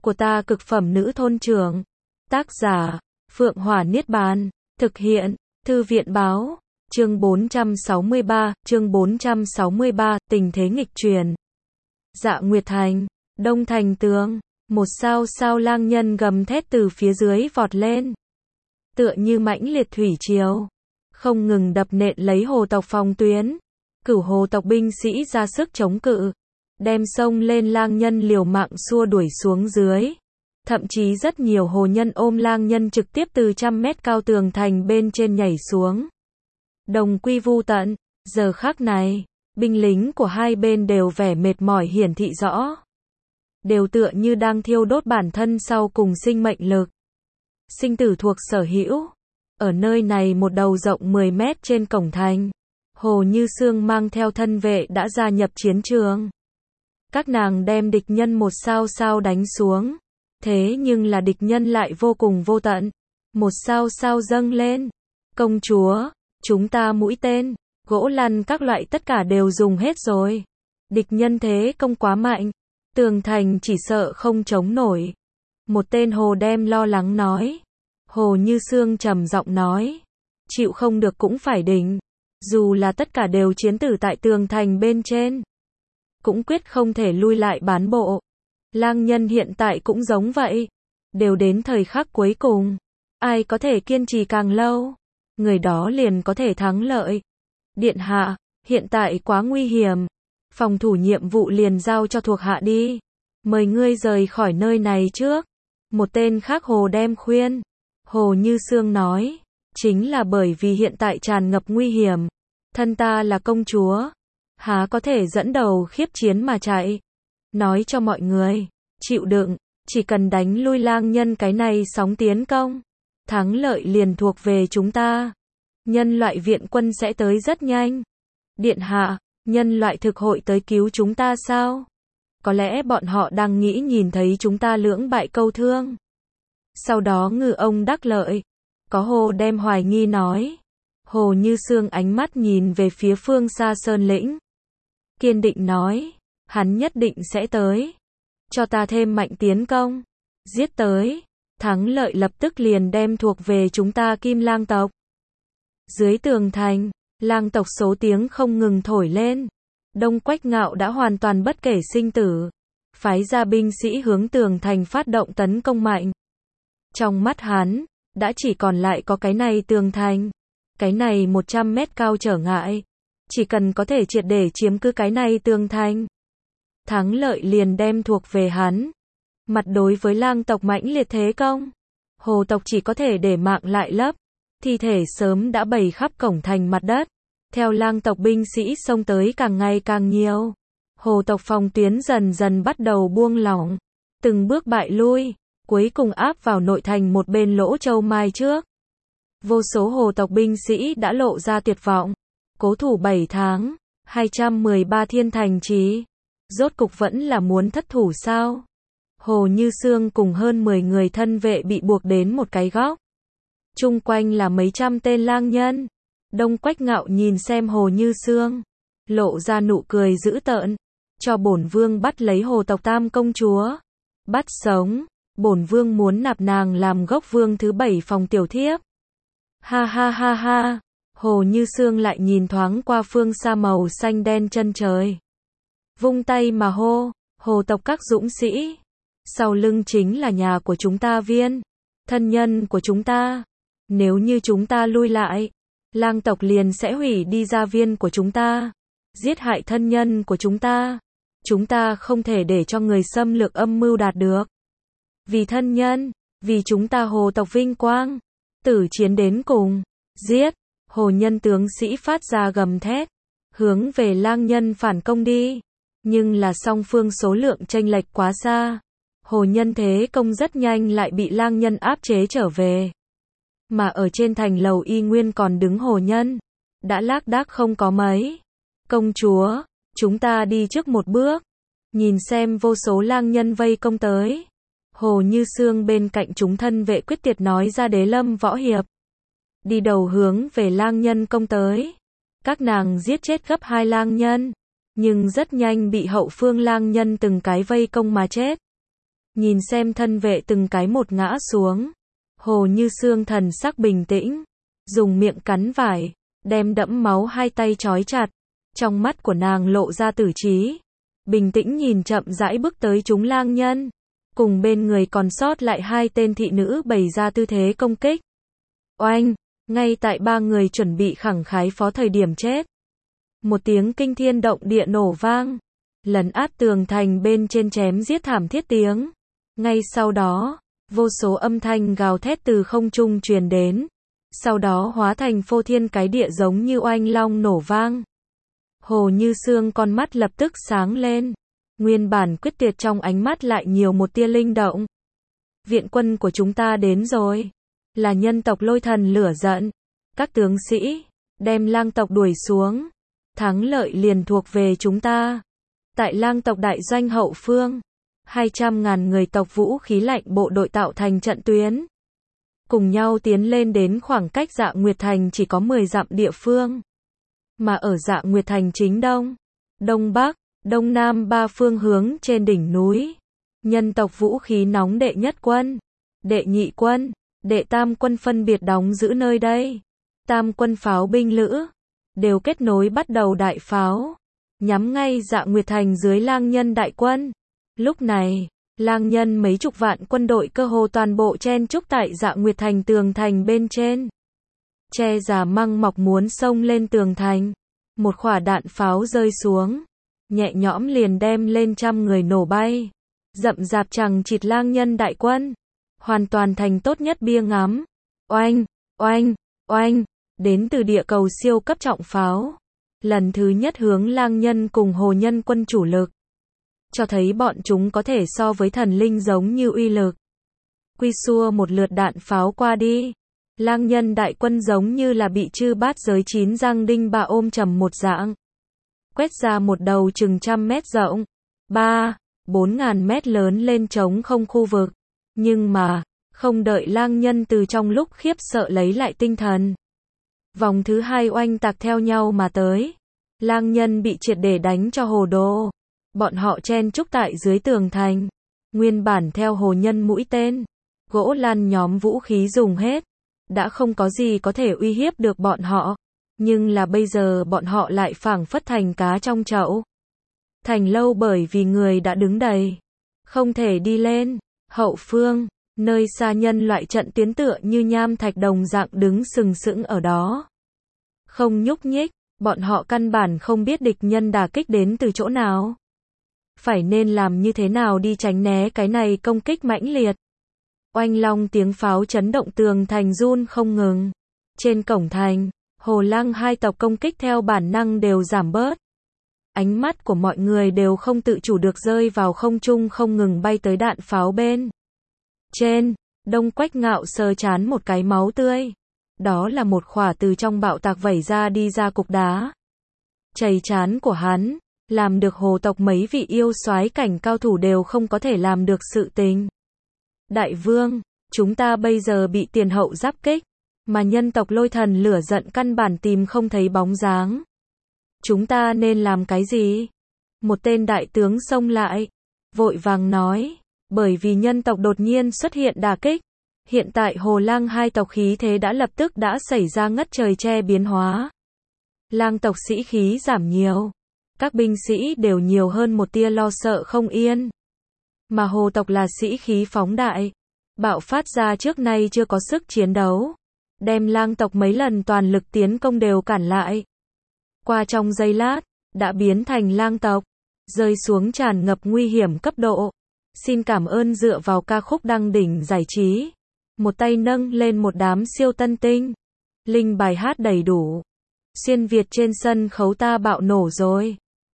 của ta cực phẩm nữ thôn trưởng. Tác giả, Phượng Hỏa Niết Bàn. Thực hiện, Thư viện báo. Chương 463, tình thế nghịch chuyển. Dạ Nguyệt Thành, Đông Thành Tường, một sao sao lang nhân gầm thét từ phía dưới vọt lên. Tựa như mãnh liệt thủy triều, không ngừng đập nện lấy hồ tộc phòng tuyến. Cửu hồ tộc binh sĩ ra sức chống cự, đem xông lên lang nhân liều mạng xua đuổi xuống dưới. Thậm chí rất nhiều hồ nhân ôm lang nhân trực tiếp từ 100 mét cao tường thành bên trên nhảy xuống. Đồng quy vu tận, giờ khắc này, binh lính của hai bên đều vẻ mệt mỏi hiển thị rõ. Đều tựa như đang thiêu đốt bản thân sau cùng sinh mệnh lực. Sinh tử thuộc sở hữu. Ở nơi này một đầu rộng 10 mét trên cổng thành, Hồ Như Sương mang theo thân vệ đã gia nhập chiến trường. Các nàng đem địch nhân một sao sao đánh xuống. Thế nhưng là địch nhân lại vô cùng vô tận. Một sao sao dâng lên. Công chúa, chúng ta mũi tên, gỗ lăn các loại tất cả đều dùng hết rồi. Địch nhân thế công quá mạnh, tường thành chỉ sợ không chống nổi. Một tên hồ đem lo lắng nói. Hồ Như Sương trầm giọng nói, chịu không được cũng phải đỉnh. Dù là tất cả đều chiến tử tại tường thành bên trên, cũng quyết không thể lui lại bán bộ. Lang nhân hiện tại cũng giống vậy, đều đến thời khắc cuối cùng, ai có thể kiên trì càng lâu, người đó liền có thể thắng lợi. Điện hạ, hiện tại quá nguy hiểm, phòng thủ nhiệm vụ liền giao cho thuộc hạ đi, mời ngươi rời khỏi nơi này trước. Một tên khác hồ đem khuyên. Hồ Như Sương nói, chính là bởi vì hiện tại tràn ngập nguy hiểm, thân ta là công chúa, há có thể dẫn đầu khiếp chiến mà chạy. Nói cho mọi người, chịu đựng, chỉ cần đánh lui lang nhân cái này sóng tiến công, thắng lợi liền thuộc về chúng ta. Nhân loại viện quân sẽ tới rất nhanh. Điện hạ, nhân loại thực hội tới cứu chúng ta sao? Có lẽ bọn họ đang nghĩ nhìn thấy chúng ta lưỡng bại câu thương, sau đó ngư ông đắc lợi. Có hồ đem hoài nghi nói. Hồ Như Sương ánh mắt nhìn về phía phương xa sơn lĩnh, kiên định nói, hắn nhất định sẽ tới. Cho ta thêm mạnh tiến công, giết tới, thắng lợi lập tức liền đem thuộc về chúng ta Kim Lang tộc. Dưới tường thành, lang tộc số tiếng không ngừng thổi lên. Đông Quách Ngạo đã hoàn toàn bất kể sinh tử, phái ra binh sĩ hướng tường thành phát động tấn công mạnh. Trong mắt hắn, đã chỉ còn lại có cái này tường thành, cái này 100 mét cao trở ngại. Chỉ cần có thể triệt để chiếm cứ cái này tường thành, thắng lợi liền đem thuộc về hắn. Mặt đối với lang tộc mãnh liệt thế công, hồ tộc chỉ có thể để mạng lại lấp, thi thể sớm đã bày khắp cổng thành mặt đất. Theo lang tộc binh sĩ xông tới càng ngày càng nhiều, hồ tộc phòng tuyến dần dần bắt đầu buông lỏng, từng bước bại lui, cuối cùng áp vào nội thành một bên lỗ châu mai trước. Vô số hồ tộc binh sĩ đã lộ ra tuyệt vọng, cố thủ 7 tháng, 213 thiên thành trì, rốt cục vẫn là muốn thất thủ sao? Hồ Như Sương cùng hơn 10 người thân vệ bị buộc đến một cái góc. Chung quanh là mấy trăm tên lang nhân. Đông Quách Ngạo nhìn xem Hồ Như Sương, lộ ra nụ cười dữ tợn. Cho bổn vương bắt lấy hồ tộc tam công chúa. Bắt sống, bổn vương muốn nạp nàng làm gốc vương thứ 7 phòng tiểu thiếp. Ha ha ha ha. Hồ Như Sương lại nhìn thoáng qua phương xa màu xanh đen chân trời, vung tay mà hô, hồ tộc các dũng sĩ, sau lưng chính là nhà của chúng ta viên, thân nhân của chúng ta. Nếu như chúng ta lui lại, lang tộc liền sẽ hủy đi gia viên của chúng ta, giết hại thân nhân của chúng ta. Chúng ta không thể để cho người xâm lược âm mưu đạt được. Vì thân nhân, vì chúng ta hồ tộc vinh quang, tử chiến đến cùng, giết. Hồ nhân tướng sĩ phát ra gầm thét, hướng về lang nhân phản công đi. Nhưng là song phương số lượng chênh lệch quá xa. Hồ nhân thế công rất nhanh lại bị lang nhân áp chế trở về. Mà ở trên thành lầu y nguyên còn đứng hồ nhân, đã lác đác không có mấy. Công chúa, chúng ta đi trước một bước. Nhìn xem vô số lang nhân vây công tới, Hồ Như Sương bên cạnh chúng thân vệ quyết tuyệt nói ra đế lâm võ hiệp, đi đầu hướng về lang nhân công tới. Các nàng giết chết gấp 2 lang nhân, nhưng rất nhanh bị hậu phương lang nhân từng cái vây công mà chết. nhìn xem thân vệ từng cái một ngã xuống. Hồ Như Sương thần sắc bình tĩnh, dùng miệng cắn vải, đem đẫm máu hai tay trói chặt. Trong mắt của nàng lộ ra tử trí, bình tĩnh nhìn chậm rãi bước tới chúng lang nhân, cùng bên người còn sót lại hai tên thị nữ bày ra tư thế công kích. Oanh, ngay tại ba người chuẩn bị khẳng khái phó thời điểm chết. Một tiếng kinh thiên động địa nổ vang, lấn át tường thành bên trên chém giết thảm thiết tiếng. Ngay sau đó, vô số âm thanh gào thét từ không trung truyền đến, sau đó hóa thành phô thiên cái địa giống như oanh long nổ vang. Hồ Như Sương con mắt lập tức sáng lên, nguyên bản quyết tuyệt trong ánh mắt lại nhiều một tia linh động. Viện quân của chúng ta đến rồi, là nhân tộc Lôi Thần lửa giận. Các tướng sĩ, đem lang tộc đuổi xuống, thắng lợi liền thuộc về chúng ta. Tại lang tộc đại doanh hậu phương, 200.000 người tộc vũ khí lạnh bộ đội tạo thành trận tuyến, cùng nhau tiến lên đến khoảng cách Dạ Nguyệt Thành chỉ có 10 dặm địa phương. Mà ở Dạ Nguyệt Thành chính đông, đông bắc, đông nam ba phương hướng trên đỉnh núi, nhân tộc vũ khí nóng đệ nhất quân, đệ nhị quân, đệ tam quân phân biệt đóng giữ nơi đây. Tam quân pháo binh lữ đều kết nối bắt đầu đại pháo, nhắm ngay Dạ Nguyệt Thành dưới lang nhân đại quân. Lúc này, lang nhân mấy chục vạn quân đội cơ hồ toàn bộ chen chúc tại Dạ Nguyệt Thành tường thành bên trên. Che già măng mọc muốn xông lên tường thành. Một quả đạn pháo rơi xuống, nhẹ nhõm liền đem lên trăm người nổ bay. Rậm rạp chằng chịt lang nhân đại quân, hoàn toàn thành tốt nhất bia ngắm. Oanh, oanh, oanh, đến từ địa cầu siêu cấp trọng pháo. Lần thứ nhất hướng lang nhân cùng hồ nhân quân chủ lực, cho thấy bọn chúng có thể so với thần linh giống như uy lực. Quy xua một lượt đạn pháo qua đi, lang nhân đại quân giống như là bị chư bát giới 9 răng đinh bạ ôm chầm một dạng. Quét ra một đầu chừng 100 mét rộng, 3-4 mét lớn lên trống không khu vực. Nhưng mà, không đợi lang nhân từ trong lúc khiếp sợ lấy lại tinh thần, vòng thứ hai oanh tạc theo nhau mà tới. Lang nhân bị triệt để đánh cho hồ đồ. Bọn họ chen chúc tại dưới tường thành, nguyên bản theo hồ nhân mũi tên, gỗ lan nhóm vũ khí dùng hết, đã không có gì có thể uy hiếp được bọn họ. Nhưng là bây giờ bọn họ lại phảng phất thành cá trong chậu. Thành lâu bởi vì người đã đứng đầy, không thể đi lên. Hậu phương, nơi xa nhân loại trận tuyến tựa như nham thạch đồng dạng đứng sừng sững ở đó, không nhúc nhích. Bọn họ căn bản không biết địch nhân đả kích đến từ chỗ nào, phải nên làm như thế nào đi tránh né cái này công kích mãnh liệt. Oanh long tiếng pháo chấn động tường thành run không ngừng. Trên cổng thành, hồ lang hai tộc công kích theo bản năng đều giảm bớt. Ánh mắt của mọi người đều không tự chủ được rơi vào không trung không ngừng bay tới đạn pháo bên trên. Đông Quách Ngạo sờ chán một cái máu tươi. Đó là một khỏa từ trong bạo tạc vẩy ra đi ra cục đá. Chảy chán của hắn, làm được hồ tộc mấy vị yêu soái cảnh cao thủ đều không có thể làm được sự tình. Đại vương, chúng ta bây giờ bị tiền hậu giáp kích, mà nhân tộc Lôi Thần lửa giận căn bản tìm không thấy bóng dáng. Chúng ta nên làm cái gì? Một tên đại tướng xông lại, vội vàng nói, bởi vì nhân tộc đột nhiên xuất hiện đả kích. Hiện tại hồ lang hai tộc khí thế đã lập tức đã xảy ra ngất trời che biến hóa. Lang tộc sĩ khí giảm nhiều, các binh sĩ đều nhiều hơn một tia lo sợ không yên. Mà hồ tộc là sĩ khí phóng đại, bạo phát ra trước nay chưa có sức chiến đấu, đem lang tộc mấy lần toàn lực tiến công đều cản lại. Qua trong giây lát, đã biến thành lang tộc, rơi xuống tràn ngập nguy hiểm cấp độ. Xin cảm ơn dựa vào ca khúc đăng đỉnh giải trí. Một tay nâng lên một đám siêu tân tinh. Linh bài hát đầy đủ. Xuyên Việt trên sân khấu ta bạo nổ rồi.